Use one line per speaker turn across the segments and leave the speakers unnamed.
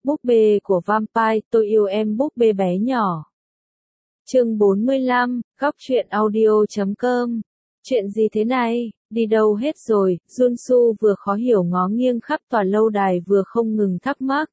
Búp bê của Vampire, tôi yêu em búp bê bé nhỏ. Chương 45, góc truyện audio.com. Chuyện gì thế này, đi đâu hết rồi? Junsu vừa khó hiểu ngó nghiêng khắp tòa lâu đài vừa không ngừng thắc mắc.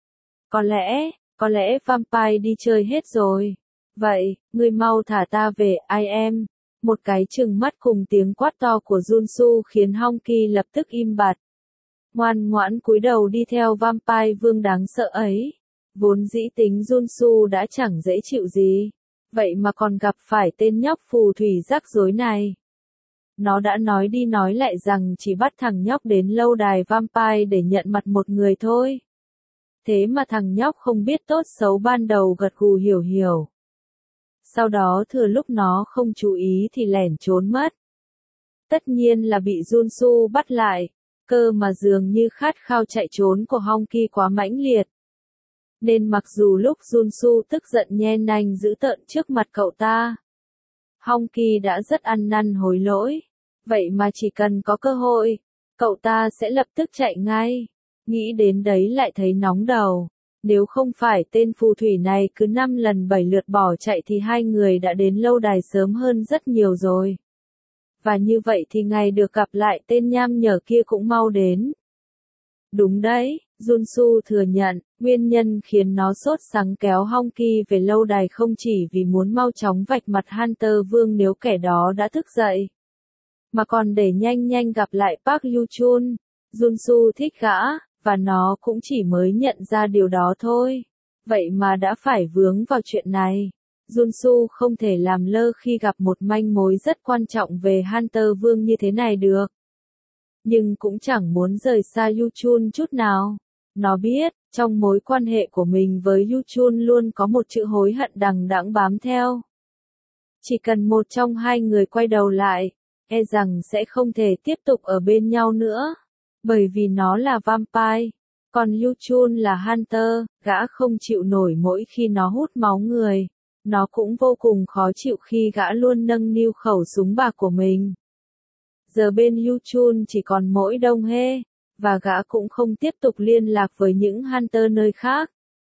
Có lẽ Vampire đi chơi hết rồi. Vậy, ngươi mau thả ta về, ai em? Một cái trừng mắt cùng tiếng quát to của Junsu khiến Hongki lập tức im bặt. Ngoan ngoãn cúi đầu đi theo Vampire vương đáng sợ ấy. Vốn dĩ tính Junsu đã chẳng dễ chịu gì. Vậy mà còn gặp phải tên nhóc phù thủy rắc rối này. Nó đã nói đi nói lại rằng chỉ bắt thằng nhóc đến lâu đài Vampire để nhận mặt một người thôi. Thế mà thằng nhóc không biết tốt xấu ban đầu gật gù hiểu. Sau đó thừa lúc nó không chú ý thì lẻn trốn mất. Tất nhiên là bị Junsu bắt lại, cơ mà dường như khát khao chạy trốn của Hongki quá mãnh liệt. Nên mặc dù lúc Junsu tức giận nhe nanh dữ tợn trước mặt cậu ta, Hongki đã rất ăn năn hối lỗi. Vậy mà chỉ cần có cơ hội, cậu ta sẽ lập tức chạy ngay. Nghĩ đến đấy lại thấy nóng đầu. Nếu không phải tên phù thủy này cứ 5 lần 7 lượt bỏ chạy thì hai người đã đến lâu đài sớm hơn rất nhiều rồi. Và như vậy thì ngày được gặp lại tên nham nhở kia cũng mau đến. Đúng đấy, Junsu thừa nhận, nguyên nhân khiến nó sốt sắng kéo Hongki về lâu đài không chỉ vì muốn mau chóng vạch mặt Hunter Vương nếu kẻ đó đã thức dậy, mà còn để nhanh gặp lại Park Yu-chun. Junsu thích gã, và nó cũng chỉ mới nhận ra điều đó thôi. Vậy mà đã phải vướng vào chuyện này. Junsu không thể làm lơ khi gặp một manh mối rất quan trọng về Hunter Vương như thế này được. Nhưng cũng chẳng muốn rời xa Yu-chun chút nào. Nó biết, trong mối quan hệ của mình với Yu-chun luôn có một chữ hối hận đằng đẵng bám theo. Chỉ cần một trong hai người quay đầu lại, e rằng sẽ không thể tiếp tục ở bên nhau nữa. Bởi vì nó là Vampire, còn Yu-chun là Hunter, gã không chịu nổi mỗi khi nó hút máu người. Nó cũng vô cùng khó chịu khi gã luôn nâng niu khẩu súng bạc của mình. Giờ bên Yu-chun chỉ còn mỗi Đông Hê, và gã cũng không tiếp tục liên lạc với những Hunter nơi khác.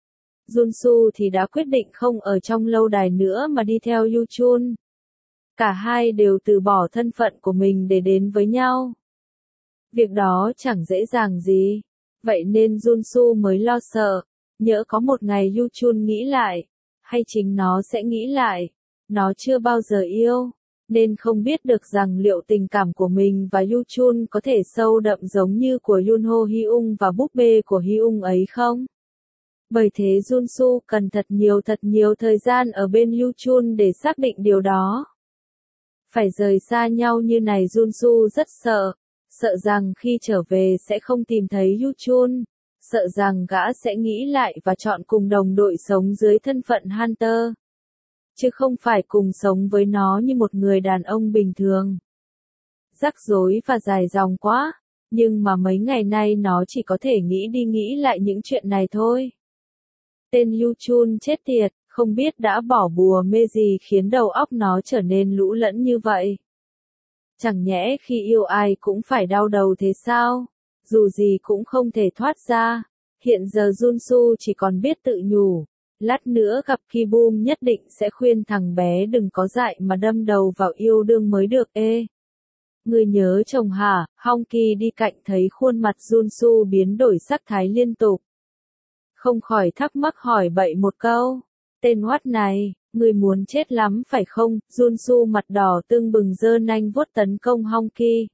Junsu thì đã quyết định không ở trong lâu đài nữa mà đi theo Yu-chun. Cả hai đều từ bỏ thân phận của mình để đến với nhau. Việc đó chẳng dễ dàng gì. Vậy nên Junsu mới lo sợ. Nhỡ có một ngày Yu-chun nghĩ lại. Hay chính nó sẽ nghĩ lại. Nó chưa bao giờ yêu. Nên không biết được rằng liệu tình cảm của mình và Yu-chun có thể sâu đậm giống như của Yunho Hyung và búp bê của Hyung ấy không? Bởi thế Junsu cần thật nhiều thời gian ở bên Yu-chun để xác định điều đó. Phải rời xa nhau như này Junsu rất sợ. Sợ rằng khi trở về sẽ không tìm thấy Yu-chun. Sợ rằng gã sẽ nghĩ lại và chọn cùng đồng đội sống dưới thân phận Hunter. Chứ không phải cùng sống với nó như một người đàn ông bình thường. Rắc rối và dài dòng quá. Nhưng mà mấy ngày nay nó chỉ có thể nghĩ đi nghĩ lại những chuyện này thôi. Tên Yu-chun chết tiệt, không biết đã bỏ bùa mê gì khiến đầu óc nó trở nên lũ lẫn như vậy. Chẳng nhẽ khi yêu ai cũng phải đau đầu thế sao? Dù gì cũng không thể thoát ra. Hiện giờ Junsu chỉ còn biết tự nhủ. Lát nữa gặp Ki-bum nhất định sẽ khuyên thằng bé đừng có dại mà đâm đầu vào yêu đương mới được ê. Ngươi nhớ chồng hả? Hongki đi cạnh thấy khuôn mặt Junsu biến đổi sắc thái liên tục. Không khỏi thắc mắc hỏi bậy một câu. Tên oát này, ngươi muốn chết lắm phải không? Junsu mặt đỏ tưng bừng giơ nanh vuốt tấn công Hongki.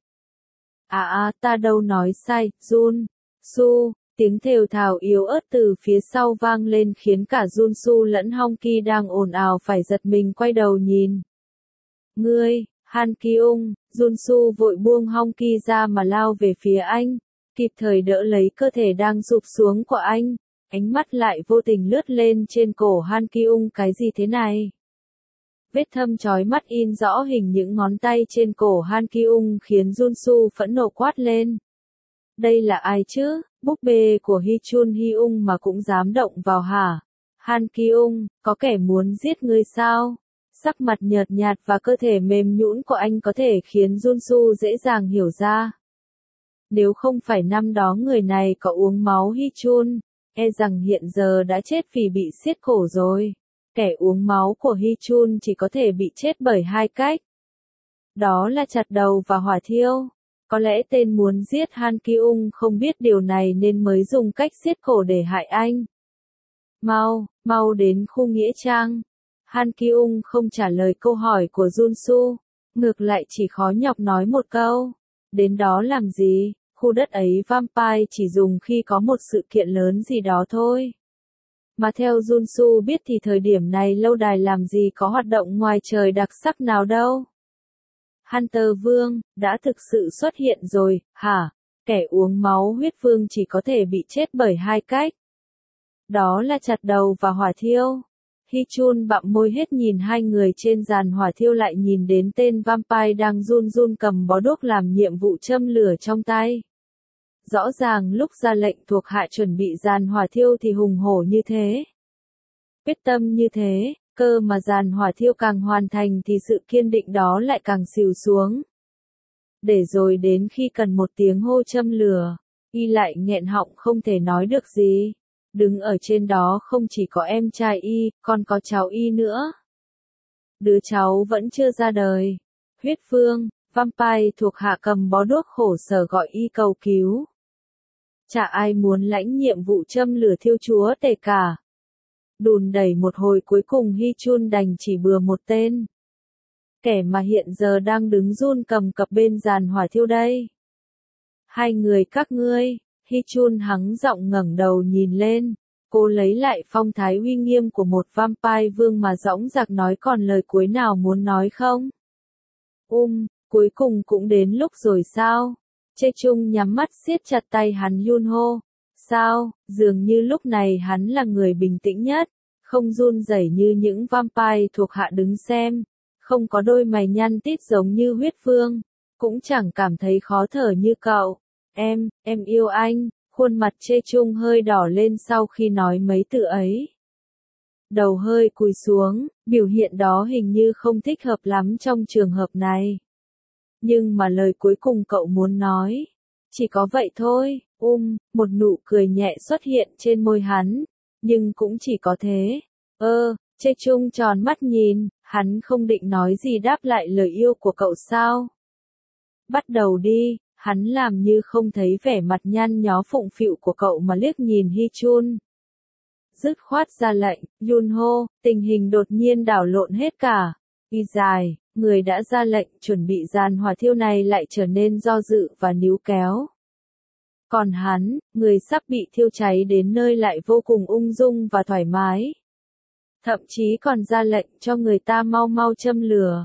Ta đâu nói sai, Junsu. Tiếng thều thào yếu ớt từ phía sau vang lên khiến cả Junsu lẫn Hongki đang ồn ào phải giật mình quay đầu nhìn. Ngươi, Han Kyung, Junsu vội buông Hongki ra mà lao về phía anh, kịp thời đỡ lấy cơ thể đang sụp xuống của anh. Ánh mắt lại vô tình lướt lên trên cổ Han Kyung, cái gì thế này? Vết thâm chói mắt in rõ hình những ngón tay trên cổ Han Kyung khiến Junsu phẫn nộ quát lên. Đây là ai chứ? Búp bê của Hichun Hyung mà cũng dám động vào hả? Han Kyung, có kẻ muốn giết ngươi sao? Sắc mặt nhợt nhạt và cơ thể mềm nhũn của anh có thể khiến Junsu dễ dàng hiểu ra. Nếu không phải năm đó người này có uống máu Hichun, e rằng hiện giờ đã chết vì bị xiết cổ rồi. Kẻ uống máu của Hy Chun chỉ có thể bị chết bởi hai cách. Đó là chặt đầu và hỏa thiêu. Có lẽ tên muốn giết Han Ki-ung không biết điều này nên mới dùng cách xiết cổ để hại anh. Mau đến khu nghĩa trang. Han Ki-ung không trả lời câu hỏi của Jun-su, ngược lại chỉ khó nhọc nói một câu. Đến đó làm gì, khu đất ấy vampire chỉ dùng khi có một sự kiện lớn gì đó thôi. Mà theo Jun-su biết thì thời điểm này lâu đài làm gì có hoạt động ngoài trời đặc sắc nào đâu. Hunter Vương, đã thực sự xuất hiện rồi, hả? Kẻ uống máu huyết vương chỉ có thể bị chết bởi hai cách. Đó là chặt đầu và hỏa thiêu. Hy Chun bặm môi hết nhìn hai người trên giàn hỏa thiêu lại nhìn đến tên vampire đang run run cầm bó đuốc làm nhiệm vụ châm lửa trong tay. Rõ ràng lúc ra lệnh thuộc hạ chuẩn bị giàn hỏa thiêu thì hùng hổ như thế. Quyết tâm như thế, cơ mà giàn hỏa thiêu càng hoàn thành thì sự kiên định đó lại càng xìu xuống. Để rồi đến khi cần một tiếng hô châm lửa, y lại nghẹn họng không thể nói được gì. Đứng ở trên đó không chỉ có em trai y, còn có cháu y nữa. Đứa cháu vẫn chưa ra đời. Huyết vương, vampire thuộc hạ cầm bó đuốc khổ sở gọi y cầu cứu. Chả ai muốn lãnh nhiệm vụ châm lửa thiêu chúa tể cả. Đùn đẩy một hồi cuối cùng Hy Chun đành chỉ bừa một tên. Kẻ mà hiện giờ đang đứng run cầm cập bên giàn hỏa thiêu đây. Hai người các ngươi. Hy Chun hắng giọng ngẩng đầu nhìn lên, cô lấy lại phong thái uy nghiêm của một vampire vương mà dõng dạc nói còn lời cuối nào muốn nói không? Cuối cùng cũng đến lúc rồi sao? Chê Chung nhắm mắt siết chặt tay hắn Yunho. Sao, dường như lúc này hắn là người bình tĩnh nhất, không run rẩy như những vampire thuộc hạ đứng xem, không có đôi mày nhăn tít giống như huyết vương, cũng chẳng cảm thấy khó thở như cậu. Em yêu anh, khuôn mặt Chê Chung hơi đỏ lên sau khi nói mấy từ ấy. Đầu hơi cúi xuống, biểu hiện đó hình như không thích hợp lắm trong trường hợp này. Nhưng mà lời cuối cùng cậu muốn nói, chỉ có vậy thôi, một nụ cười nhẹ xuất hiện trên môi hắn, nhưng cũng chỉ có thế. Chê Chung tròn mắt nhìn, hắn không định nói gì đáp lại lời yêu của cậu sao? Bắt đầu đi. Hắn làm như không thấy vẻ mặt nhăn nhó phụng phịu của cậu mà liếc nhìn Hy Chun. Dứt khoát ra lệnh, Yunho, tình hình đột nhiên đảo lộn hết cả. Y dài, người đã ra lệnh chuẩn bị giàn hỏa thiêu này lại trở nên do dự và níu kéo. Còn hắn, người sắp bị thiêu cháy đến nơi lại vô cùng ung dung và thoải mái. Thậm chí còn ra lệnh cho người ta mau mau châm lửa.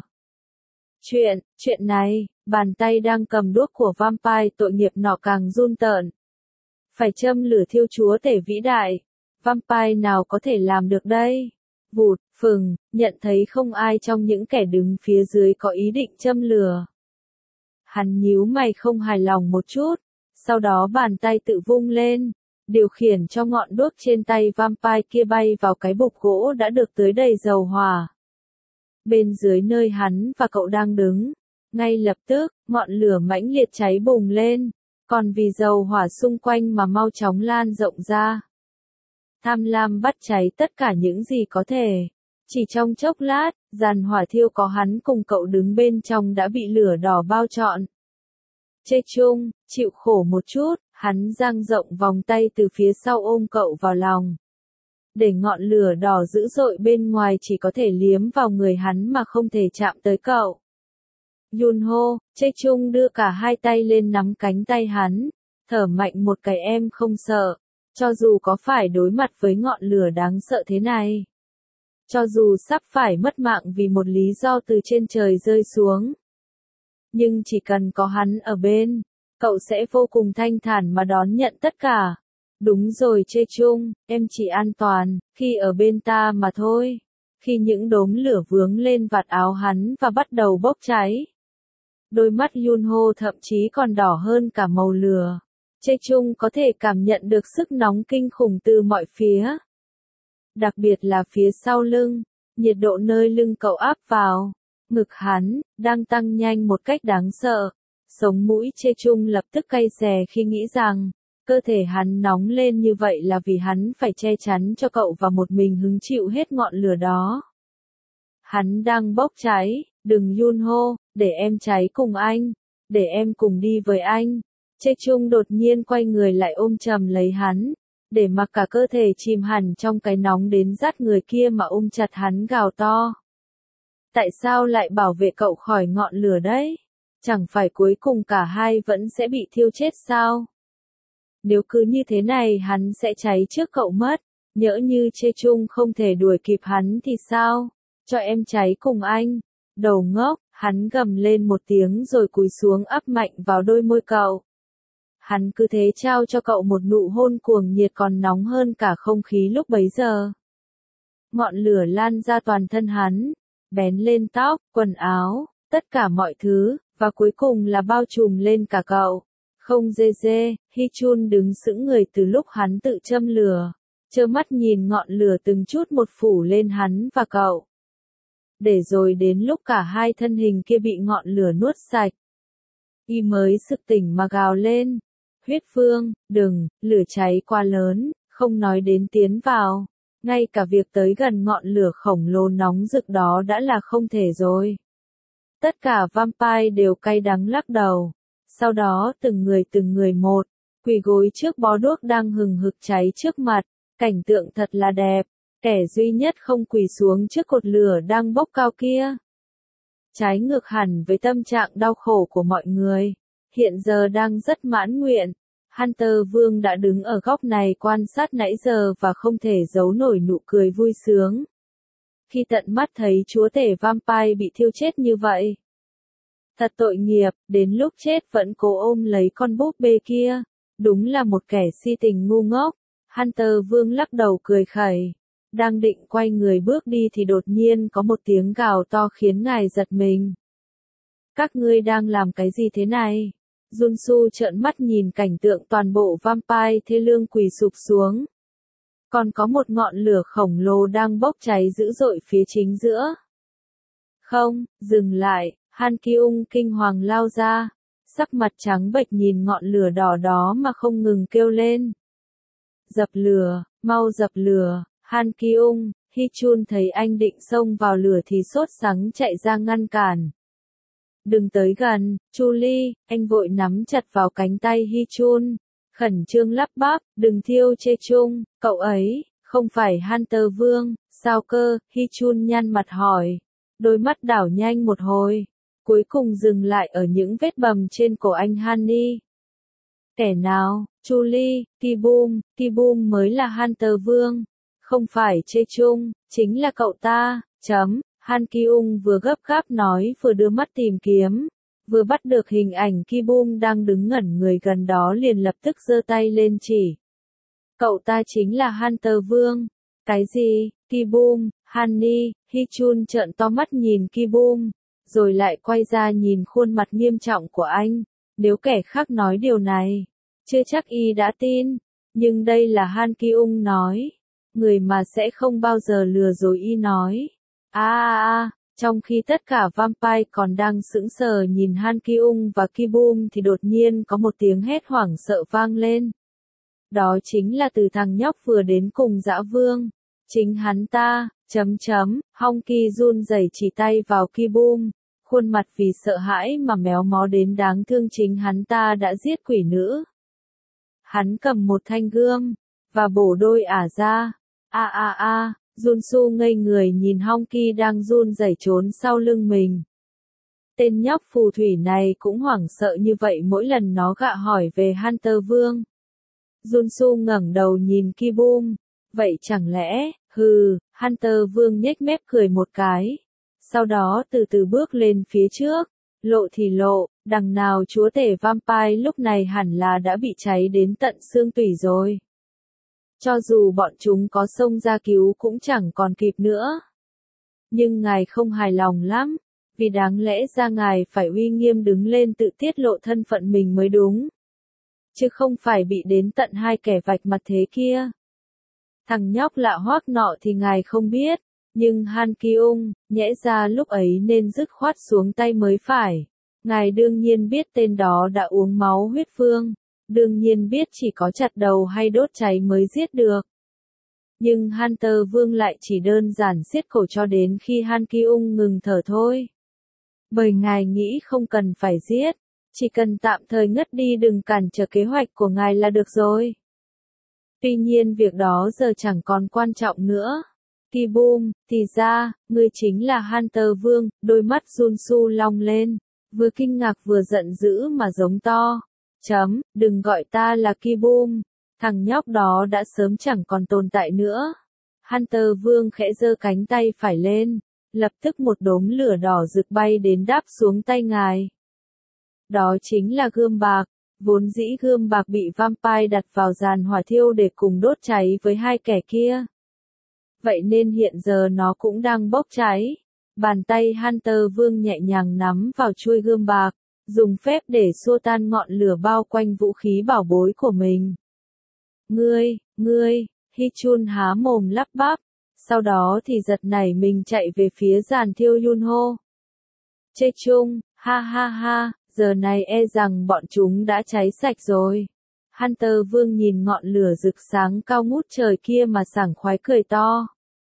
Chuyện này, bàn tay đang cầm đuốc của vampire tội nghiệp nọ càng run tợn. Phải châm lửa thiêu chúa tể vĩ đại. Vampire nào có thể làm được đây? Vụt, phừng, nhận thấy không ai trong những kẻ đứng phía dưới có ý định châm lửa. Hắn nhíu mày không hài lòng một chút, sau đó bàn tay tự vung lên, điều khiển cho ngọn đuốc trên tay vampire kia bay vào cái bục gỗ đã được tưới đầy dầu hỏa. Bên dưới nơi hắn và cậu đang đứng, ngay lập tức, ngọn lửa mãnh liệt cháy bùng lên, còn vì dầu hỏa xung quanh mà mau chóng lan rộng ra. Tham lam bắt cháy tất cả những gì có thể. Chỉ trong chốc lát, giàn hỏa thiêu có hắn cùng cậu đứng bên trong đã bị lửa đỏ bao trọn. Chê Chung, chịu khổ một chút, hắn dang rộng vòng tay từ phía sau ôm cậu vào lòng. Để ngọn lửa đỏ dữ dội bên ngoài chỉ có thể liếm vào người hắn mà không thể chạm tới cậu. Yunho, Chê Chung đưa cả hai tay lên nắm cánh tay hắn, thở mạnh một cái em không sợ, cho dù có phải đối mặt với ngọn lửa đáng sợ thế này. Cho dù sắp phải mất mạng vì một lý do từ trên trời rơi xuống. Nhưng chỉ cần có hắn ở bên, cậu sẽ vô cùng thanh thản mà đón nhận tất cả. Đúng rồi Chê Chung, em chỉ an toàn, khi ở bên ta mà thôi. Khi những đốm lửa vướng lên vạt áo hắn và bắt đầu bốc cháy. Đôi mắt Yunho thậm chí còn đỏ hơn cả màu lửa. Chê Chung có thể cảm nhận được sức nóng kinh khủng từ mọi phía. Đặc biệt là phía sau lưng, nhiệt độ nơi lưng cậu áp vào. Ngực hắn, đang tăng nhanh một cách đáng sợ. Sống mũi Chê Chung lập tức cay xè khi nghĩ rằng, Cơ thể hắn nóng lên như vậy là vì hắn phải che chắn cho cậu và một mình hứng chịu hết ngọn lửa đó. Hắn đang bốc cháy, đừng Yunho, để em cháy cùng anh, để em cùng đi với anh. Chae Chung đột nhiên quay người lại ôm chầm lấy hắn, để mặc cả cơ thể chìm hẳn trong cái nóng đến rát người kia mà ôm chặt hắn gào to. Tại sao lại bảo vệ cậu khỏi ngọn lửa đấy? Chẳng phải cuối cùng cả hai vẫn sẽ bị thiêu chết sao? Nếu cứ như thế này hắn sẽ cháy trước cậu mất, nhỡ như Chae Chung không thể đuổi kịp hắn thì sao? Cho em cháy cùng anh. Đầu ngốc, hắn gầm lên một tiếng rồi cúi xuống áp mạnh vào đôi môi cậu. Hắn cứ thế trao cho cậu một nụ hôn cuồng nhiệt còn nóng hơn cả không khí lúc bấy giờ. Ngọn lửa lan ra toàn thân hắn, bén lên tóc, quần áo, tất cả mọi thứ, và cuối cùng là bao trùm lên cả cậu. Không dê dê, Hi Chun đứng sững người từ lúc hắn tự châm lửa, trơ mắt nhìn ngọn lửa từng chút một phủ lên hắn và cậu. Để rồi đến lúc cả hai thân hình kia bị ngọn lửa nuốt sạch, y mới sực tỉnh mà gào lên. Huyết Vương, đừng, lửa cháy quá lớn, không nói đến tiến vào. Ngay cả việc tới gần ngọn lửa khổng lồ nóng rực đó đã là không thể rồi. Tất cả vampire đều cay đắng lắc đầu. Sau đó từng người một, quỳ gối trước bó đuốc đang hừng hực cháy trước mặt. Cảnh tượng thật là đẹp. Kẻ duy nhất không quỳ xuống trước cột lửa đang bốc cao kia. Trái ngược hẳn với tâm trạng đau khổ của mọi người. Hiện giờ đang rất mãn nguyện. Hunter Vương đã đứng ở góc này quan sát nãy giờ và không thể giấu nổi nụ cười vui sướng. Khi tận mắt thấy chúa tể vampire bị thiêu chết như vậy. Thật tội nghiệp, đến lúc chết vẫn cố ôm lấy con búp bê kia. Đúng là một kẻ si tình ngu ngốc. Hunter Vương lắc đầu cười khẩy. Đang định quay người bước đi thì đột nhiên có một tiếng gào to khiến ngài giật mình. Các ngươi đang làm cái gì thế này? Junsu trợn mắt nhìn cảnh tượng toàn bộ vampire thê lương quỳ sụp xuống. Còn có một ngọn lửa khổng lồ đang bốc cháy dữ dội phía chính giữa. Không, dừng lại, Han Kyung kinh hoàng lao ra, sắc mặt trắng bệch nhìn ngọn lửa đỏ đó mà không ngừng kêu lên. Dập lửa, mau dập lửa, Han Kyung, Hi Chun thấy anh định xông vào lửa thì sốt sắng chạy ra ngăn cản. Đừng tới gần, Chu Ly, anh vội nắm chặt vào cánh tay Hi Chun, khẩn trương lắp bắp, đừng thiêu Chae Chung, cậu ấy, không phải Hunter Vương, sao cơ, Hi Chun nhăn mặt hỏi, đôi mắt đảo nhanh một hồi, cuối cùng dừng lại ở những vết bầm trên cổ anh Honey. Kẻ nào, Chu Ly, Ki Boom mới là Hunter Vương, không phải Chae Chung, chính là cậu ta, chấm. Han Kyung vừa gấp gáp nói vừa đưa mắt tìm kiếm, vừa bắt được hình ảnh Ki Boom đang đứng ngẩn người gần đó liền lập tức giơ tay lên chỉ. Cậu ta chính là Hunter Vương. Cái gì? Ki Boom, Honey, Hi Chun trợn to mắt nhìn Ki Boom, rồi lại quay ra nhìn khuôn mặt nghiêm trọng của anh. Nếu kẻ khác nói điều này, chưa chắc y đã tin, nhưng đây là Han Kyung nói, người mà sẽ không bao giờ lừa dối y nói. Trong khi tất cả vampire còn đang sững sờ nhìn Han Kyung và Ki Boom thì đột nhiên có một tiếng hét hoảng sợ vang lên. Đó chính là từ thằng nhóc vừa đến cùng Dã Vương. Chính hắn ta, Hong Ki run rẩy chỉ tay vào Ki Boom, khuôn mặt vì sợ hãi mà méo mó đến đáng thương, chính hắn ta đã giết quỷ nữ. Hắn cầm một thanh gươm, và bổ đôi ả ra. Junsu ngây người nhìn Hong Ki đang run rẩy trốn sau lưng mình. Tên nhóc phù thủy này cũng hoảng sợ như vậy mỗi lần nó gạ hỏi về Hunter Vương. Junsu ngẩng đầu nhìn Ki Boom. Vậy chẳng lẽ, Hunter Vương nhếch mép cười một cái. Sau đó từ từ bước lên phía trước. Lộ thì lộ, đằng nào chúa tể vampire lúc này hẳn là đã bị cháy đến tận xương tủy rồi. Cho dù bọn chúng có xông ra cứu cũng chẳng còn kịp nữa. Nhưng ngài không hài lòng lắm, vì đáng lẽ ra ngài phải uy nghiêm đứng lên tự tiết lộ thân phận mình mới đúng. Chứ không phải bị đến tận hai kẻ vạch mặt thế kia. Thằng nhóc lạ hoắc nọ thì ngài không biết, nhưng Han Kyung, nhẽ ra lúc ấy nên dứt khoát xuống tay mới phải. Ngài đương nhiên biết tên đó đã uống máu huyết vương. đương nhiên biết chỉ có chặt đầu hay đốt cháy mới giết được. Nhưng Hunter Vương lại chỉ đơn giản siết cổ cho đến khi Han Ki-ung ngừng thở thôi. Bởi ngài nghĩ không cần phải giết, chỉ cần tạm thời ngất đi đừng cản trở kế hoạch của ngài là được rồi. Tuy nhiên việc đó giờ chẳng còn quan trọng nữa. Ki-bum, thì ra, ngươi chính là Hunter Vương, đôi mắt Junsu long lên, vừa kinh ngạc vừa giận dữ mà giống to. Đừng gọi ta là Ki-bum, thằng nhóc đó đã sớm chẳng còn tồn tại nữa. Hunter Vương khẽ giơ cánh tay phải lên, lập tức một đốm lửa đỏ rực bay đến đáp xuống tay ngài. Đó chính là gươm bạc, vốn dĩ gươm bạc bị vampire đặt vào giàn hỏa thiêu để cùng đốt cháy với hai kẻ kia. Vậy nên hiện giờ nó cũng đang bốc cháy. Bàn tay Hunter Vương nhẹ nhàng nắm vào chuôi gươm bạc, dùng phép để xua tan ngọn lửa bao quanh vũ khí bảo bối của mình. Ngươi, Hichun há mồm lắp bắp, sau đó thì giật nảy mình chạy về phía giàn thiêu Yunho. Chê chung, ha ha ha, giờ này e rằng bọn chúng đã cháy sạch rồi. Hunter Vương nhìn ngọn lửa rực sáng cao ngút trời kia mà sảng khoái cười to.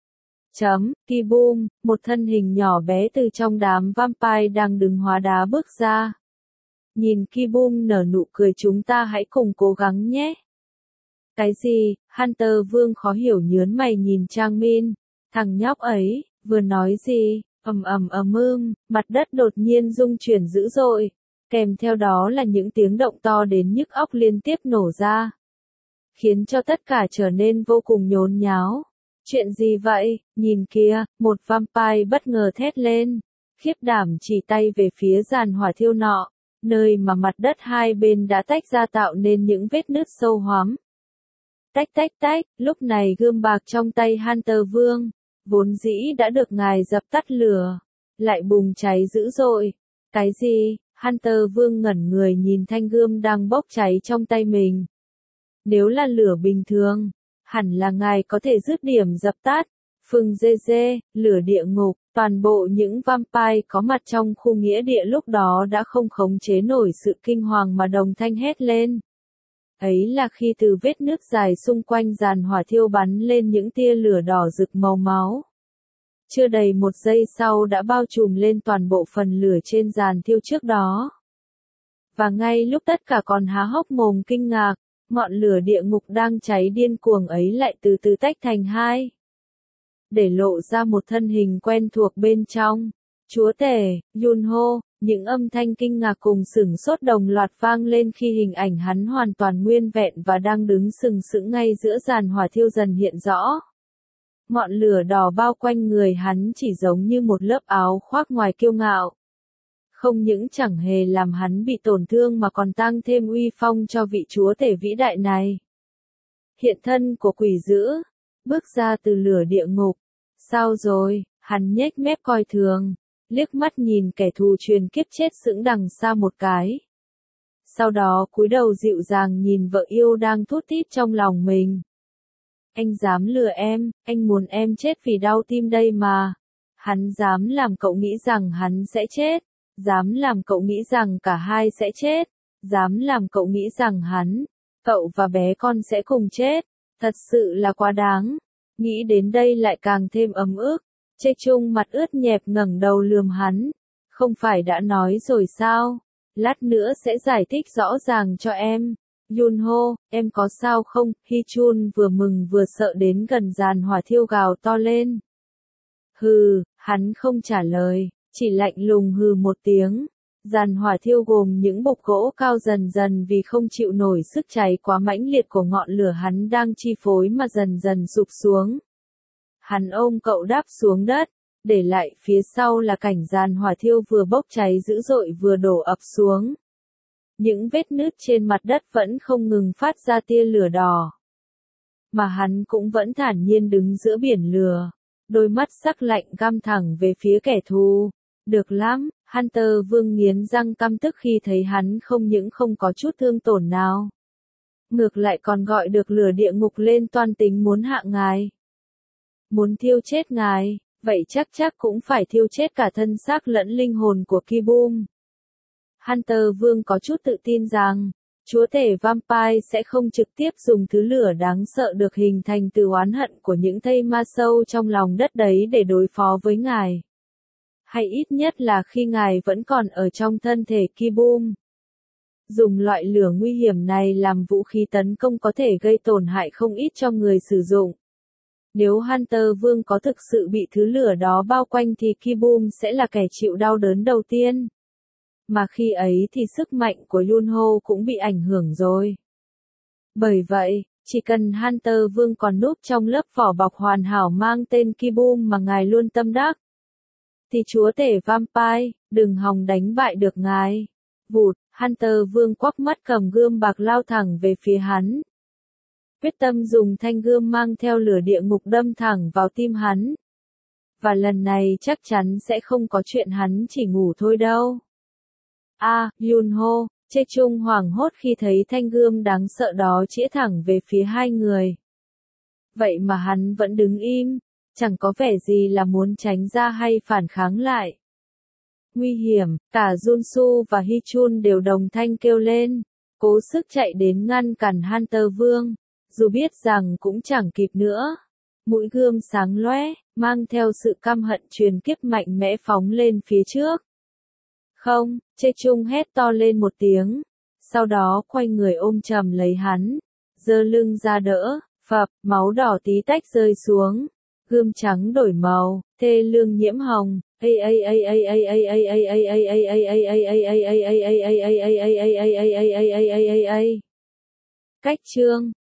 Ki-bum, một thân hình nhỏ bé từ trong đám vampire đang đứng hóa đá bước ra. Nhìn Ki-bum nở nụ cười, chúng ta hãy cùng cố gắng nhé. Cái gì? Hunter Vương khó hiểu nhớn mày nhìn Trang Min. Thằng nhóc ấy, vừa nói gì? Mặt đất đột nhiên rung chuyển dữ dội. Kèm theo đó là những tiếng động to đến nhức óc liên tiếp nổ ra. Khiến cho tất cả trở nên vô cùng nhốn nháo. Chuyện gì vậy? Nhìn kìa, một vampire bất ngờ thét lên. Khiếp đảm chỉ tay về phía giàn hỏa thiêu nọ, nơi mà mặt đất hai bên đã tách ra tạo nên những vết nứt sâu hoắm. Tách, lúc này gươm bạc trong tay Hunter Vương, vốn dĩ đã được ngài dập tắt lửa, lại bùng cháy dữ dội. Cái gì? Hunter Vương ngẩn người nhìn thanh gươm đang bốc cháy trong tay mình. Nếu là lửa bình thường, hẳn là ngài có thể dứt điểm dập tắt. Phừng dê, lửa địa ngục, toàn bộ những vampire có mặt trong khu nghĩa địa lúc đó đã không khống chế nổi sự kinh hoàng mà đồng thanh hét lên. Ấy là khi từ vết nước dài xung quanh giàn hỏa thiêu bắn lên những tia lửa đỏ rực màu máu. Chưa đầy một giây sau đã bao trùm lên toàn bộ phần lửa trên giàn thiêu trước đó. Và ngay lúc tất cả còn há hốc mồm kinh ngạc, ngọn lửa địa ngục đang cháy điên cuồng ấy lại từ từ tách thành hai. Để lộ ra một thân hình quen thuộc bên trong. Chúa tể, Yunho, những âm thanh kinh ngạc cùng sửng sốt đồng loạt vang lên khi hình ảnh hắn hoàn toàn nguyên vẹn và đang đứng sừng sững ngay giữa giàn hỏa thiêu dần hiện rõ. Ngọn lửa đỏ bao quanh người hắn chỉ giống như một lớp áo khoác ngoài kiêu ngạo. Không những chẳng hề làm hắn bị tổn thương mà còn tăng thêm uy phong cho vị chúa tể vĩ đại này. Hiện thân của quỷ dữ, bước ra từ lửa địa ngục. Sao rồi? Hắn nhếch mép coi thường, liếc mắt nhìn kẻ thù truyền kiếp chết sững đằng xa một cái. Sau đó cúi đầu dịu dàng nhìn vợ yêu đang thút thít trong lòng mình. Anh dám lừa em, anh muốn em chết vì đau tim đây mà. Hắn dám làm cậu nghĩ rằng hắn sẽ chết, dám làm cậu nghĩ rằng cả hai sẽ chết, dám làm cậu nghĩ rằng cậu và bé con sẽ cùng chết. Thật sự là quá đáng. Nghĩ đến đây lại càng thêm ấm ức. Chê chung mặt ướt nhẹp ngẩng đầu lườm hắn. Không phải đã nói rồi sao? Lát nữa sẽ giải thích rõ ràng cho em. Yunho, em có sao không? Hichun vừa mừng vừa sợ đến gần giàn hỏa thiêu gào to lên. Hừ, hắn không trả lời, chỉ lạnh lùng hừ một tiếng. Giàn hỏa thiêu gồm những bục gỗ cao dần dần vì không chịu nổi sức cháy quá mãnh liệt của ngọn lửa hắn đang chi phối mà dần dần sụp xuống. Hắn ôm cậu đáp xuống đất, để lại phía sau là cảnh giàn hỏa thiêu vừa bốc cháy dữ dội vừa đổ ập xuống. Những vết nứt trên mặt đất vẫn không ngừng phát ra tia lửa đỏ. Mà hắn cũng vẫn thản nhiên đứng giữa biển lửa, đôi mắt sắc lạnh găm thẳng về phía kẻ thù. Được lắm, Hunter Vương nghiến răng căm tức khi thấy hắn không những không có chút thương tổn nào. Ngược lại còn gọi được lửa địa ngục lên toan tính muốn hạ ngài. Muốn thiêu chết ngài, vậy chắc cũng phải thiêu chết cả thân xác lẫn linh hồn của Ki-bum. Hunter Vương có chút tự tin rằng, Chúa tể vampire sẽ không trực tiếp dùng thứ lửa đáng sợ được hình thành từ oán hận của những thây ma sâu trong lòng đất đấy để đối phó với ngài. Hay ít nhất là khi ngài vẫn còn ở trong thân thể Kibum. Dùng loại lửa nguy hiểm này làm vũ khí tấn công có thể gây tổn hại không ít cho người sử dụng. Nếu Hunter Vương có thực sự bị thứ lửa đó bao quanh thì Kibum sẽ là kẻ chịu đau đớn đầu tiên. Mà khi ấy thì sức mạnh của Yunho cũng bị ảnh hưởng rồi. Bởi vậy, chỉ cần Hunter Vương còn núp trong lớp vỏ bọc hoàn hảo mang tên Kibum mà ngài luôn tâm đắc, thì chúa tể vampire, đừng hòng đánh bại được ngài. Vụt, Hunter Vương quắc mắt cầm gươm bạc lao thẳng về phía hắn. Quyết tâm dùng thanh gươm mang theo lửa địa ngục đâm thẳng vào tim hắn. Và lần này chắc chắn sẽ không có chuyện hắn chỉ ngủ thôi đâu. Yunho, Chae-chung hoảng hốt khi thấy thanh gươm đáng sợ đó chĩa thẳng về phía hai người. Vậy mà hắn vẫn đứng im, chẳng có vẻ gì là muốn tránh ra hay phản kháng lại. Nguy hiểm, cả Junsu và Hichun đều đồng thanh kêu lên, cố sức chạy đến ngăn cản Hunter Vương, dù biết rằng cũng chẳng kịp nữa. Mũi gươm sáng loé, mang theo sự căm hận truyền kiếp mạnh mẽ phóng lên phía trước. Không, Chae-chung hét to lên một tiếng, sau đó quay người ôm chầm lấy hắn, giơ lưng ra đỡ, phập, máu đỏ tí tách rơi xuống, gươm trắng đổi màu, thê lương nhiễm hồng. Cách chương